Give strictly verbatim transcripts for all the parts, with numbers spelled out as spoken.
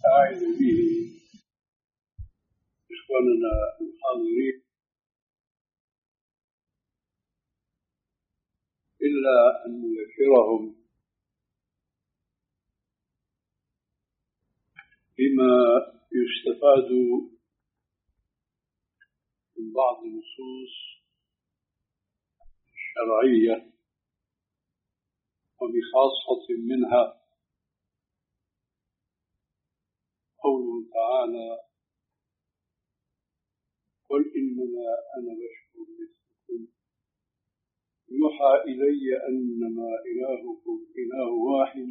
نستعين به إخواننا الحاضرين إلا أن نذكرهم بما يستفاد من بعض النصوص الشرعية وبخاصة منها قوله تعالى: قل إنما أنا بشر مثلكم يوحى إلي أنما إلهكم إله واحد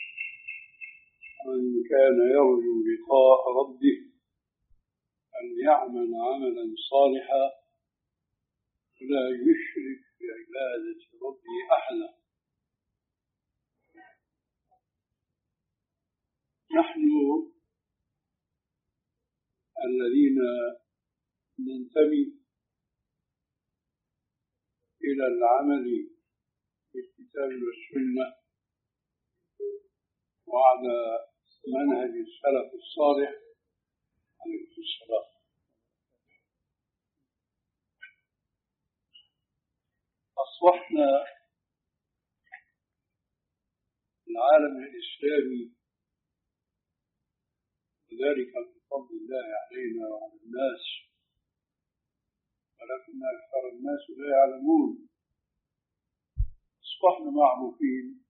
من كان يرجو لقاء ربه فليعمل عملا صالحا ولا يشرك بعبادة ربه أحدا. نحن الذين ننتمي إلى العمل بالكتاب والسنة وعلى منهج السلف الصالح عليه السلام، أصبحنا العالم الإسلامي وذلك بفضل الله علينا وعلى الناس، ولكن أكثر الناس لا يعلمون. أصبحنا معروفين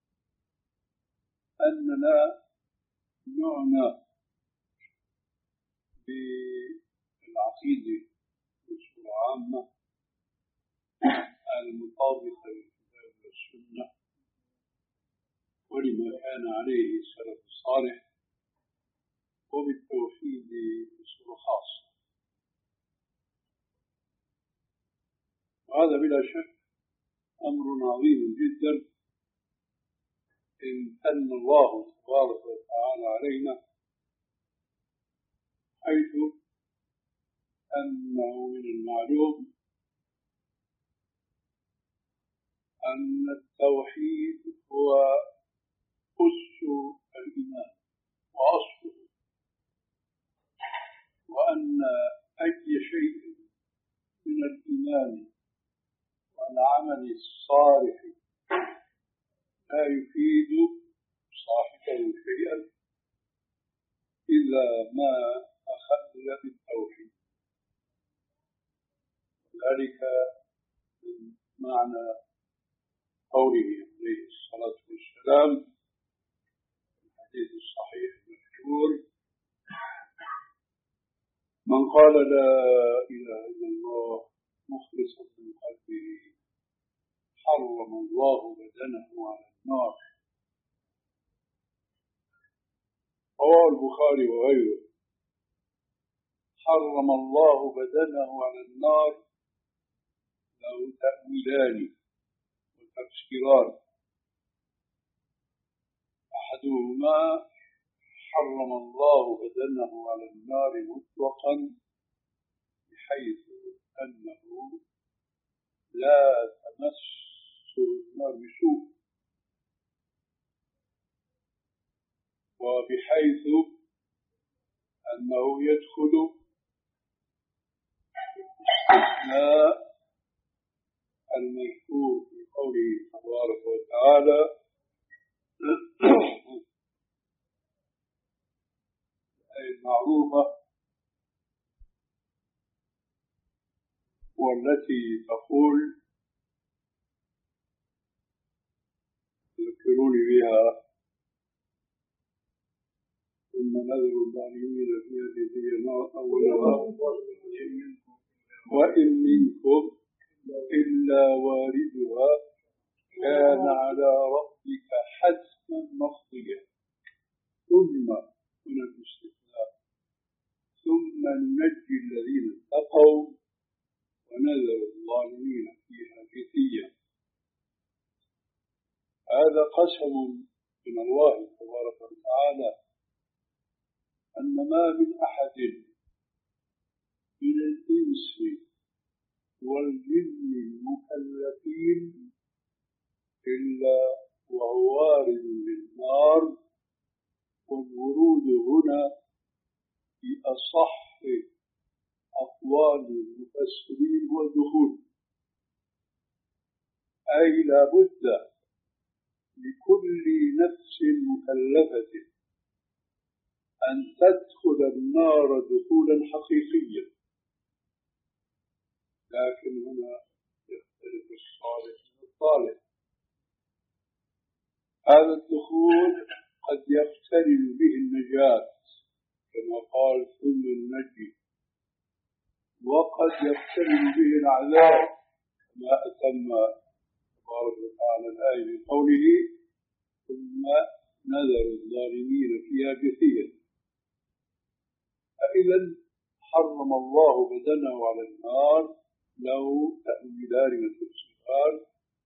أننا نعنى بالعقيدة بصورة عامة المطابقة للكتاب والسنة ولما كان عليه السلف الصالح، وبالتوحيد بصورة خاصة. وهذا بلا شك أمر عظيم جدا امتن الله تبارك وتعالى علينا، حيث أنه من المعلوم أن التوحيد هو أس الإيمان وأصله، وأن أي شيء من الإيمان والعمل الصالح لا يفيد صاحبه شيئا إلا ما أخذ بالتوحيد. ذلك من معنى قوله عليه الصلاة والسلام في الحديث الصحيح المشهور: من قال لا إله إلا الله مخلصا من قلبه حرم الله بدنه على النار. رواه البخاري وغيره. حرم الله بدنه على النار له تأويلان وتفسيران: أحدهما حرم الله بدنه على النار مطلقا بحيث أنه لا تمس النار بسوء، وبحيث أنه يدخل استثناء المذكور في قوله تبارك وتعالى الآية المعروفة والتي تقول: ذكروني بها ثم نذر الظالمين فيها جثيا أول وإن منكم إلا واردها كان على ربك حتما مقضيا ثم هنا الاستثناء ثم ننجي الذين اتقوا ونذر الظالمين فيها جثيا. هذا قسم من الله تبارك وتعالى أن ما من أحد من الإنس والجن المكلفين إلا وهو وارد للنار، والورود هنا في أصح أقوال المفسرين هو الدخول، أي لا بد لكل نفس مكلفة أن تدخل النار دخولا حقيقيا. لكن هنا يختلف الصالح من الطالح. هذا الدخول قد يقترن به النجاة كما قال ثم النجي، وقد يقترن به العذاب كما أتم تبارك وتعالى الآية بقوله ثم نذر الظالمين فيها جثيا. فإذا حرم الله بدنه على النار له تأويلان وتفسيران.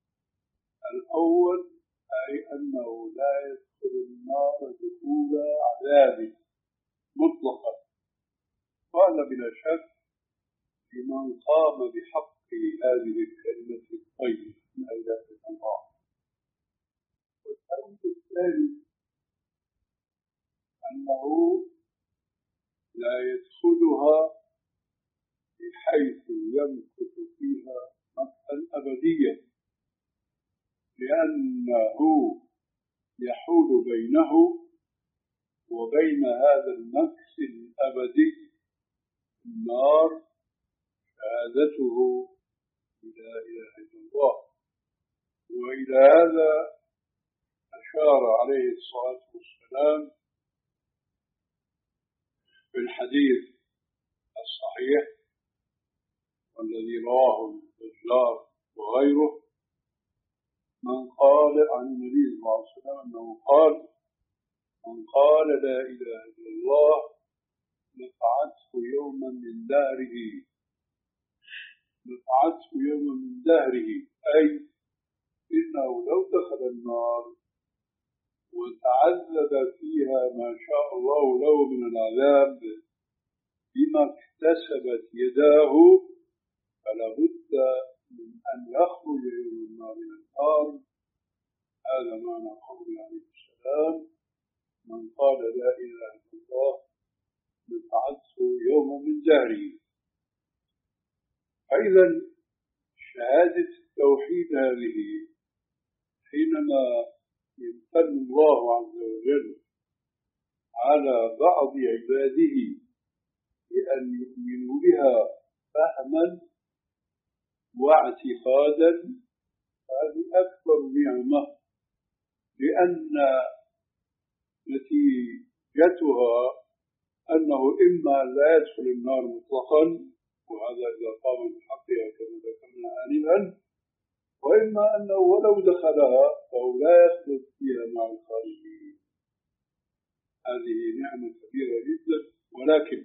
الأول أي أنه لا يدخل النار دخول عذاب مطلقا، وهذا بلا شك لمن قام بحق هذه الكلمة الطيبة من إله الله. والتأويل الثاني أنه لا يدخلها بحيث يمكث فيها مكثا أبديا، لأنه يحول بينه وبين هذا المكث الأبدي النار شهادته لا إله إلا الله. وإلى هذا أشار عليه الصلاة والسلام في الحديث الصحيح والذي رواه البزار وغيره، من قال عن النبي صلى الله عليه وسلم أنه قال من قال لا إله إلا الله نفعته يوما من دهره نفعته يوما من دهره أي إنه لو دخل النار وتعذب فيها ما شاء الله له من العذاب بما اكتسبت يداه فلا بد من أن يخرج يوم النار من النار. هذا معنى قوله عليه السلام من قال لا إله إلا الله نفعته يوما من دهره. فإذا شهادة التوحيد هذه حينما يمتن الله عز وجل على بعض عباده بأن يؤمنوا بها فهما واعتقادا، هذه أكبر نعمة، لأن نتيجتها أنه إما لا يدخل النار مطلقا، وهذا إذا قام بحقها كما ذكرنا آنفا، وإما أنه ولو دخلها فهو لا يخلد فيها مع الخارجين. هذه نعمة كبيرة جدا. ولكن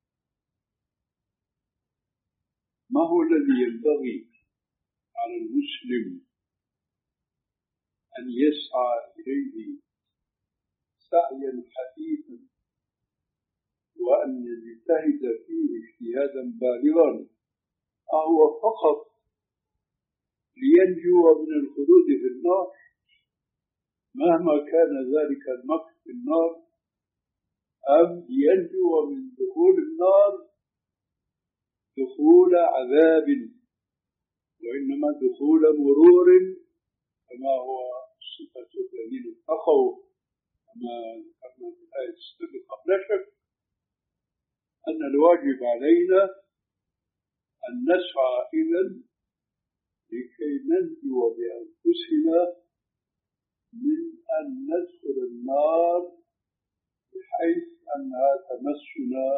ما هو الذي ينبغي على المسلم أن يسعى إليه سعيا حثيثا وأن يجتهد فيه اجتهادا بالغا، أهو فقط لينجو من الخلود في النار مهما كان ذلك المكث في النار، أم ينجو من دخول النار دخول عذاب وإنما دخول مرور كما هو صفة الذين اتقوا كما ذكرنا في الآية السابقة. لا شك أن الواجب علينا أن نسعى إذن لكي ننجو بأنفسنا من أن ندخل النار بحيث أنها تمسنا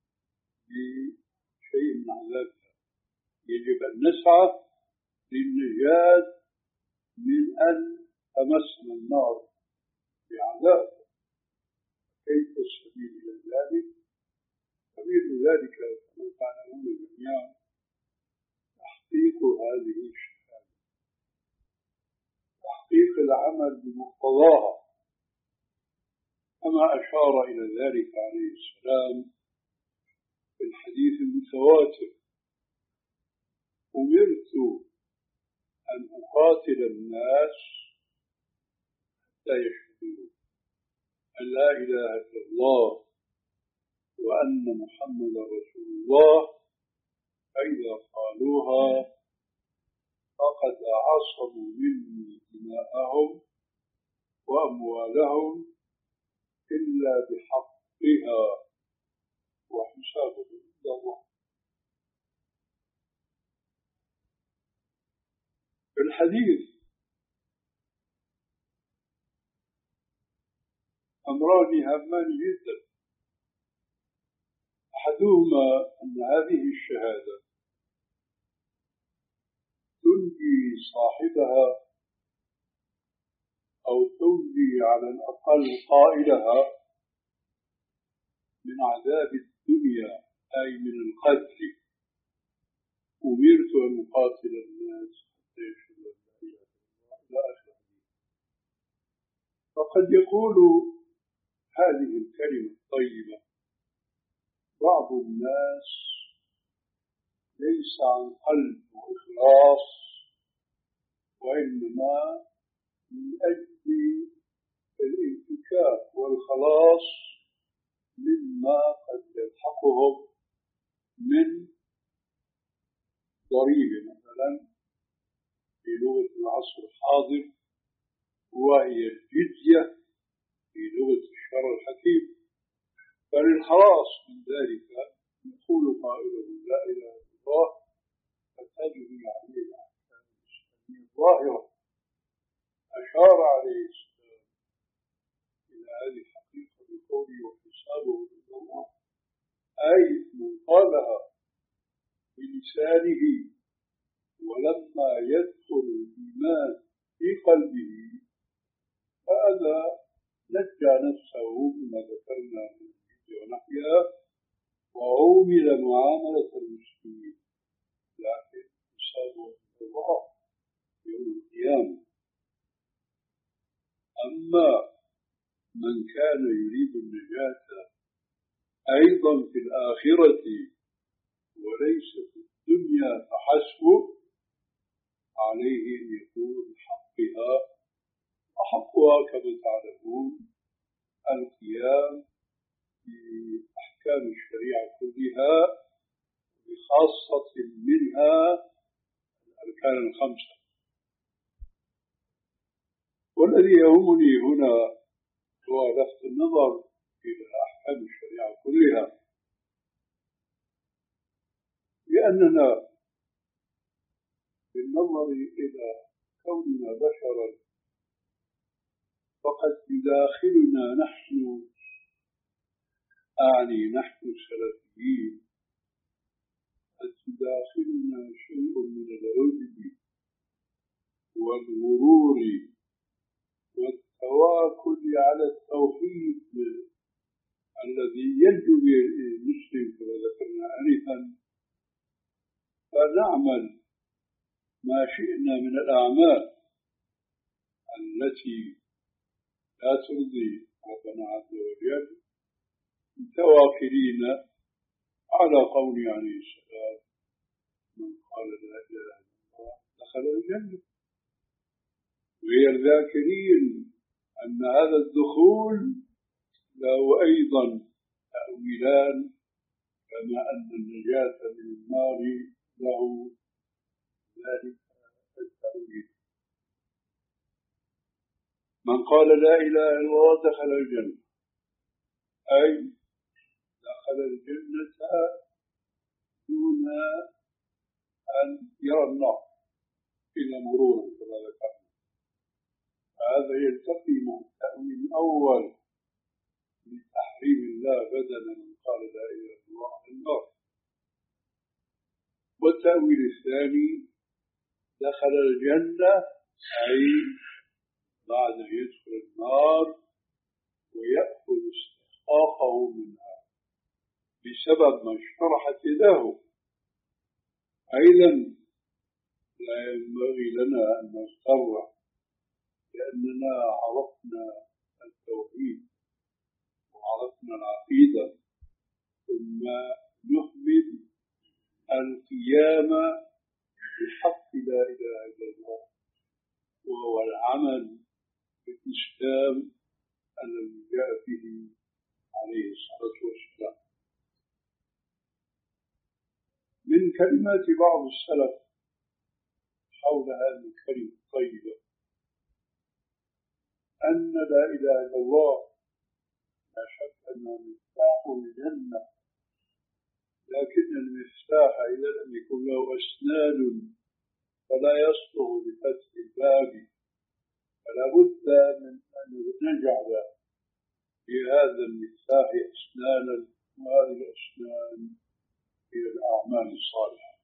بشيء من عذابها. يجب أن نسعى للنجاة من أن تمسنا النار بعذاب. كيف السبيل إلى ذلك؟ سبيل ذلك كما تعلمون جميعا تحقيق هذه الشهادة، تحقيق العمل بمقتضاها، كما أشار إلى ذلك عليه السلام في الحديث المتواتر: أمرت أن أقاتل الناس حتى يشهدوا أن لا إله إلا الله وأن محمد رسول الله، فإذا قالوها فقد عصموا مني دماءهم وأموالهم إلا بحقها وحسابهم عند الله. في الحديث أمران هامان جدا، أحدهما أن هذه الشهادة تنجي صاحبها أو تنجي على الأقل قائلها من عذاب الدنيا، أي من القتل. أمرت أن أقاتل الناس حتى يشهدوا أن لا إله إلا الله إلى آخره. فقد يقول هذه الكلمة الطيبة بعض الناس ليس عن قلب وإخلاص، وإنما من أجل الانفكاك والخلاص مما قد يلحقهم من ضريبة مثلا في لغة العصر الحاضر، وهي الجزية في لغة الشرع الحكيم. فللخلاص من ذلك يقول قائله لا إله إلا الله، فتجري عليه الأحكام الإسلامية الظاهرة. أشار عليه السلام إلى هذه الحقيقة بقوله وحسابه عند الله، أي من قالها بلسانه ولما يدخل الإيمان في قلبه فهذا نجى نفسه بما ذكرنا من الجزية ونحيها وعومل معاملة المسلمين، لكن حسابه عند الله يوم القيامة. أما من كان يريد النجاة أيضا في الآخرة وليس في الدنيا فحسب، عليه أن يكون حقها، وحقها كما تعلمون القيام بأحكام الشريعة كلها، بخاصة منها الأركان الخمسة. والذي يهمني هنا هو لفت النظر إلى أحكام الشريعة كلها، لأننا بالنظر إلى كوننا بشرا فقد يداخلنا نحن، أعني نحن السلفيين، قد يداخلنا شيء من العجب والغرور والتواكل على التوحيد الذي ينجو به المسلم كما ذكرنا آنفا، فنعمل ما شئنا من الأعمال التي لا ترضي ربنا عز وجل، متواكلين على قول عليه السلام من قال لا إله إلا الله دخل الجنة، وهي الذاكرين أن هذا الدخول له أيضا تأويلان، كما أن النجاة من النار له ذلك التأويل. من قال لا إله إلا الله دخل الجنة، أي دخل الجنة دون أن يرى النار إلا مرورا كما ذكرنا. هذا يلتقي مع التأويل الأول لتحريم الله بدلا من قال لا إله إلا الله عن النار، والتأويل الثاني دخل الجنة أي بعد أن يدخل النار ويأخذ استحقاقه منها بسبب ما اشترحت يداه. أيضا لا ينبغي لنا أن نغتر، لأننا عرفنا التوحيد وعرفنا العقيدة، ثم نهمل القيام بحق لا إله إلا الله، وهو العمل بالإسلام الذي جاء به عليه الصلاة والسلام. كلمات بعض السلف حول هذه الكلمة الطيبة أن لا إله إلا الله لا شك أنه مفتاح الجنة، لكن المفتاح إذا لم يكن له أسناد فلا يصلح لفتح الباب، فلا بد من أن نجعل في هذا المفتاح أسنانا، وهذه الأسنان هي الأعمال الصالحة.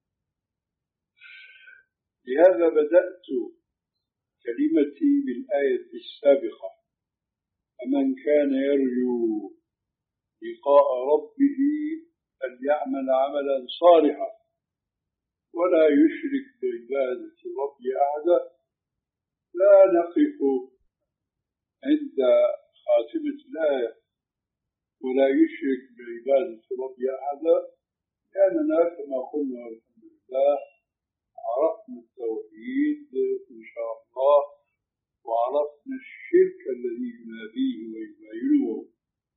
لهذا بدأت كلمتي بالآية السابقة: فمن كان يرجو لقاء ربه فليعمل عملا صالحا ولا يشرك بعبادة ربه أحدا. لا نقف عند خاتمة الآية ولا يشرك بعبادة ربه أحدا، لأننا كما قلنا الحمد لله عرفنا التوحيد إن شاء الله، وعرفنا الشرك الذي يناديه ويباينه،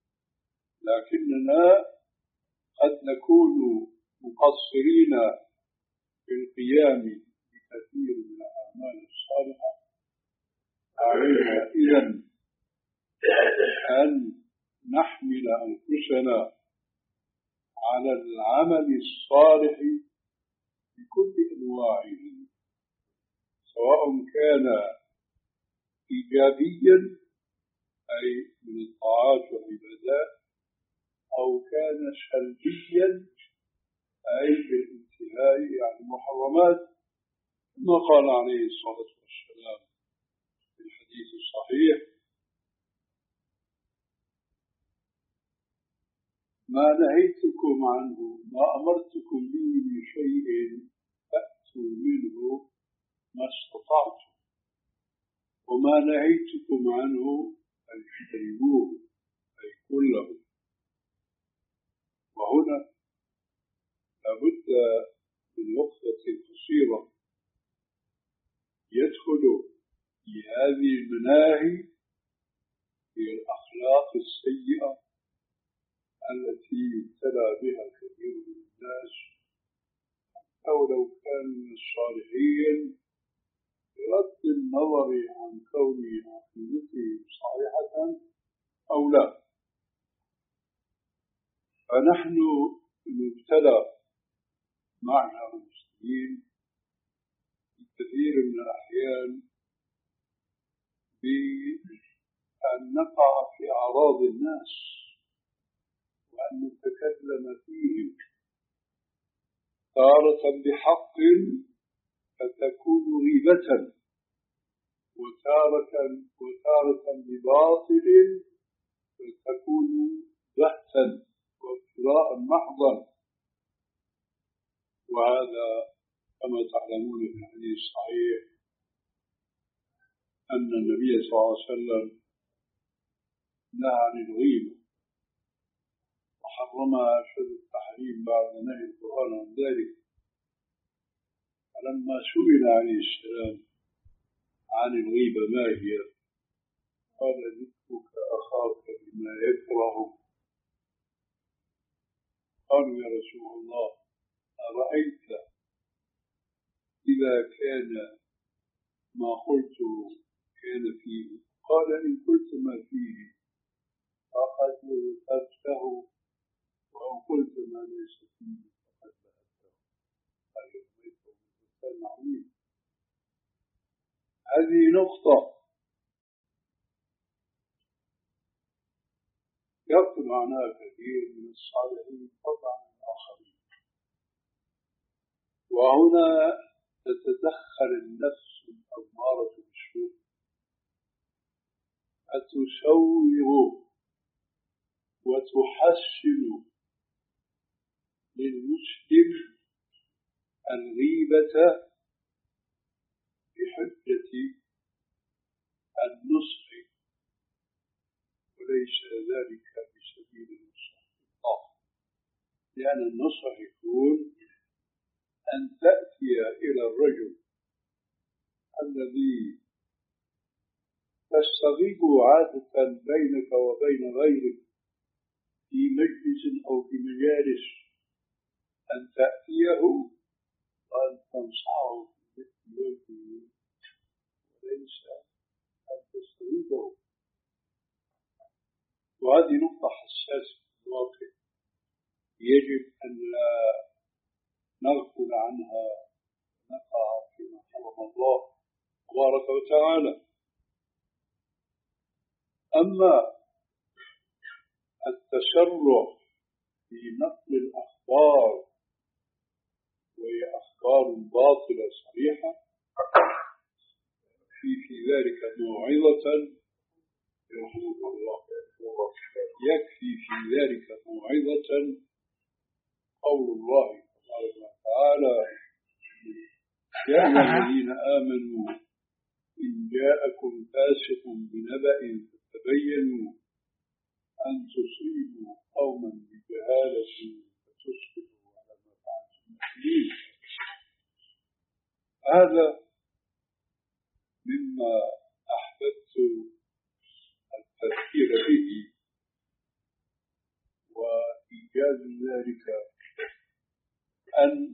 لكننا قد نكون مقصرين في القيام بكثير من الأعمال الصالحة. علينا إذن أن نحمل أنفسنا على العمل الصالح بكل أنواعه، سواء كان إيجابيا أي من الطاعات والعبادات، أو كان سلبيا أي بالانتهاء عن المحرمات، كما قال عليه الصلاة والسلام في الحديث الصحيح: ما نهيتكم عنه ما أمرتكم به من شيء فأتوا منه ما استطعتم، وما نهيتكم عنه فاجتنبوه أي كله. وهنا لابد من وقفة قصيرة يدخل في هذه المناهي هي الأخلاق السيئة التي ابتلى بها كثير من الناس، أو لو كان من الصالحين، بغض النظر عن كون عقيدته صحيحة أو لا. فنحن نبتلى معنا المسلمين في كثير من الأحيان بأن نقع في أعراض الناس وأن نتكلم فيهم، تارة بحق فتكون غيبة، وتارة وتارة بباطل فتكون بهتا وافتراء محضا. وهذا كما تعلمون في الحديث الصحيح أن النبي صلى الله عليه وسلم نهى عن الغيبة وحرمها أشد التحريم بعد نهي القرآن عن ذلك. فلما سئل عليه السلام عن الغيبة ما هي، قال: ذكرك أخاك بما يكره. قالوا: يا رسول الله أرأيت إذا كان ما قلت كان فيه؟ قال: إن قلت ما فيه فقد وثبته، وإن قلت ما ليس فيه فقد بهته. هذه نقطة يقتل عنها كثير من الصالحين طبعا الآخرين. وهنا تتدخل النفس الأمارة بالسوء فتسوغ وتحسن للمسلم الغيبة بحجة النصح، وليس ذلك بسبيل النصح الله، لأن النصح يكون أن تأتي إلى الرجل الذي تستغيب عادة بينك وبين غيرك في مجلس أو في مجالس، أن تأتيه وأن تنصعه في مثل وجهه وليس أن تستويبه. وهذه نقطة حساسة في الواقع يجب أن لا نغفل عنها، نقع فيما حرم الله تبارك وتعالى. أما التسرع في نقل الأخبار وهي أخبار باطلة صريحة في في ذلك موعظة يرحمك الله، يكفي في ذلك موعظة قول الله تبارك وتعالى: يا أيها الذين آمنوا إن جاءكم فاسق بنبأ فتبينوا أن تصيبوا قوما بجهالة فتصبحوا على ما فعلتم نادمين. هذا مما أحببت التذكير به وإيجاد ذلك، أن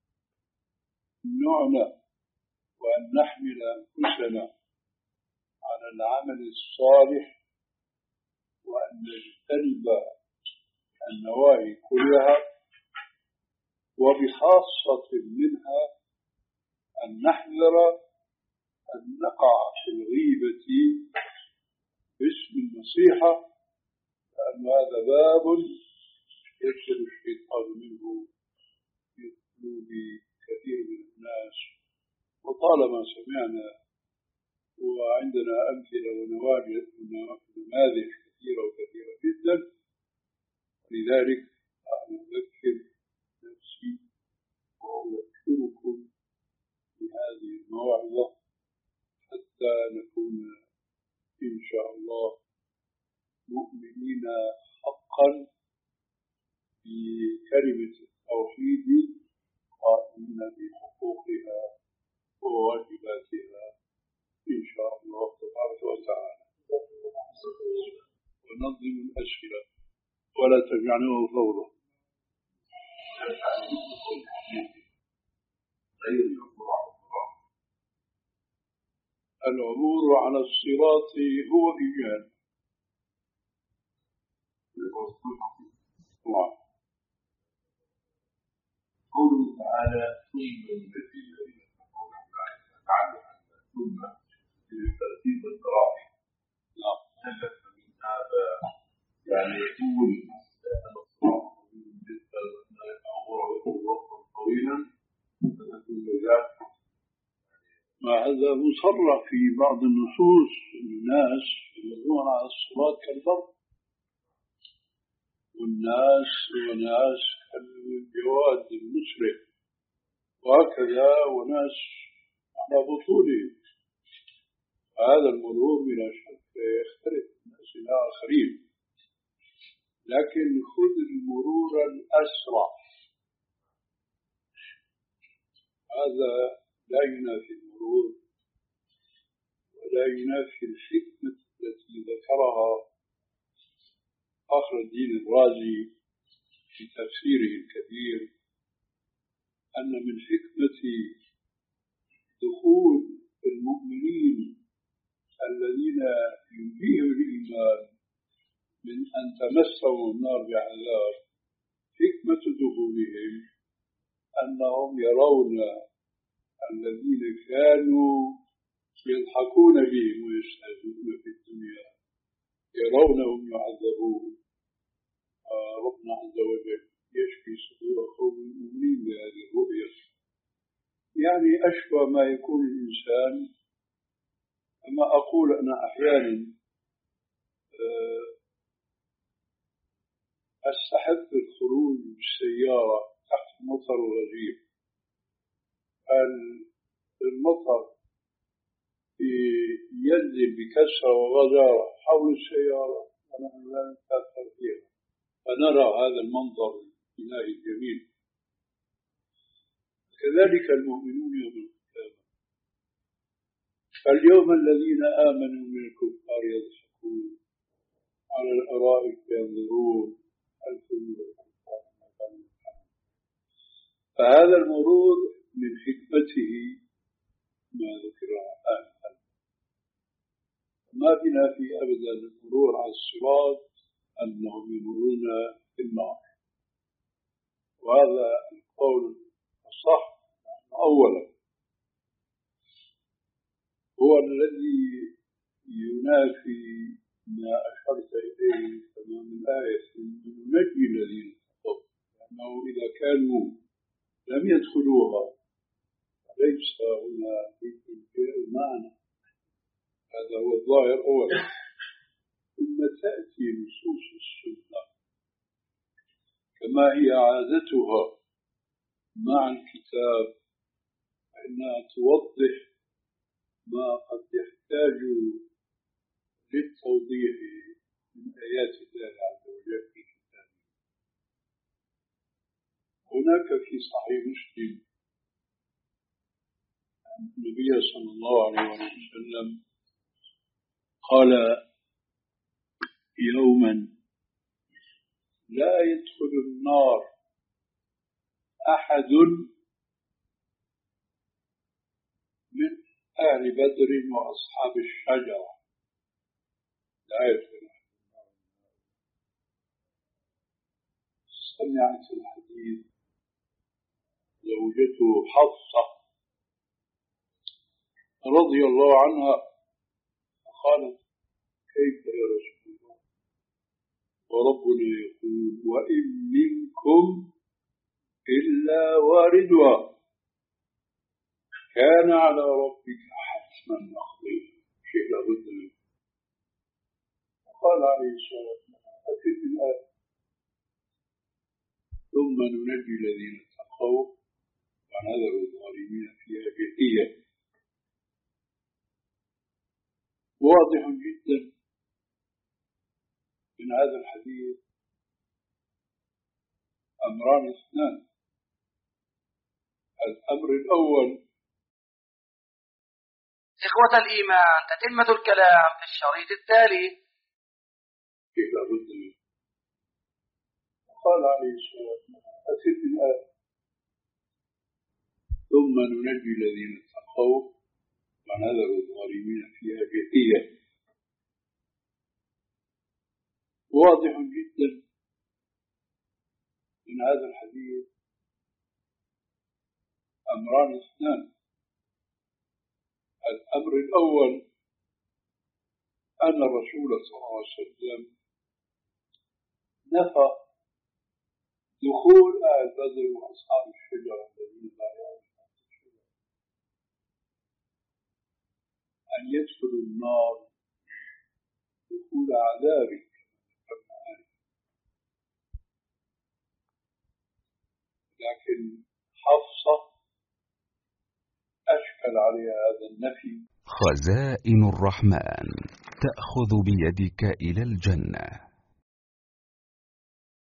نعنى وأن نحمل أنفسنا على العمل الصالح وأن نجتنب النواهي كلها، وبخاصة منها أن نحذر أن نقع في الغيبة باسم النصيحة، لأن هذا باب يدخل الشيطان منه في قلوب كثير من الناس. وطالما سمعنا وعندنا أمثلة ونماذج كثيرة وكثيرة جدا، لذلك أنا أذكر نفسي وأذكركم بهذه الموعظة حتى نكون إن شاء الله مؤمنين حقا بكلمة التوحيد قائمين بحقوقها وواجباتها إن شاء الله تبارك وتعالى. ونظم الأسئلة ولا تجعلوه فوضى. العبور على الصراط هو إيجاد قوله تعالى: ثم الذي الذين كفروا تعالى ثم للترتيب والتراخي. هل من هذا يعني يقول أن الصراط بالنسبة للعبور وقتا طويلا فتكون النجاة؟ ما هذا مصرح في بعض النصوص. الناس يمرون على الصراط كالبرق، والناس وناس الجواد المسرع، وهكذا وناس على بطولهم. هذا المرور بلا شك يختلف من ناس إلى آخرين، لكن خذ المرور الأسرع، هذا لا ينافي المرور ولا ينافي الحكمة التي ذكرها فخر الدين الرازي في تفسيره الكبير، أن من حكمة دخول المؤمنين الذين ينهيهم الإيمان من أن تمسهم النار بعذاب، حكمة دخولهم أنهم يرون الذين كانوا يضحكون بهم ويستهزئون في الدنيا يرونهم يعذبون. ربنا عز وجل يشفي صدور قوم المؤمنين بهذه الرؤية. يعني أشبه ما يكون الإنسان، أما أقول أنا أحيانا أستحب الخروج بالسيارة تحت المطر الغزير. المطر ينزل بكسرة وغزارة حول السيارة ونحن لا نتأثر فيها، فنرى هذا المنظر الإلهي الجميل. كذلك المؤمنون يوم القيامة. فاليوم الذين آمنوا من الكفار يضحكون على الأرائك ينظرون هل ثم الكفار ما كانوا يفعلون. فهذا المرور من حكمته ما ذكر آنفا. ما بنا في أبدا المرور على الصراط أنهم يمرون في النار، وهذا القول الصح. أولا هو الذي ينافي ما أشرت إليه تمام الآية ننجي الذين اتقوا، لأنه إذا كانوا لم يدخلوها ليس هنا في المعنى. هذا هو الظاهر أولا. ثم تأتي نصوص السنة كما هي عادتها مع الكتاب، فإنها توضح ما قد يحتاج للتوضيح من آيات الله عز وجل في كتابه. هناك في صحيح مسلم النبي صلى الله عليه وسلم قال يوما لا يدخل النار أحد من أهل بدر وأصحاب الشجرة، لا يدخل أحد النار. سمعت الحديث زوجته حفصة رضي الله عنها قالت كيف يا رسول الله وربنا يقول وإن منكم إلا واردها كان على ربك حتما مقضيا، شيء لابد منه. قال عليه الصلاة والسلام أتت الآية ثم ننجي الذين اتقوا ونذر الظالمين فيها جثيا. واضح جدا من هذا الحديث أمران اثنان. الأمر الأول إخوة الإيمان، تتمة الكلام في الشريط التالي. كيف لابد منه. قال عليه الصلاة والسلام أتت الآية ثم ننجي الذين اتقوا ونذر الظالمين فيها جثيا. واضح جدا من هذا الحديث أمران اثنان. الأمر الأول أن الرسول صلى الله عليه وسلم نفى دخول أهل بدر وأصحاب الشجرة الذين لا يعرفون الشجرة أن يدخلوا النار دخول عذاب. لكن حفصة أشكل عليها هذا النفي. خزائن الرحمن تأخذ بيدك إلى الجنة.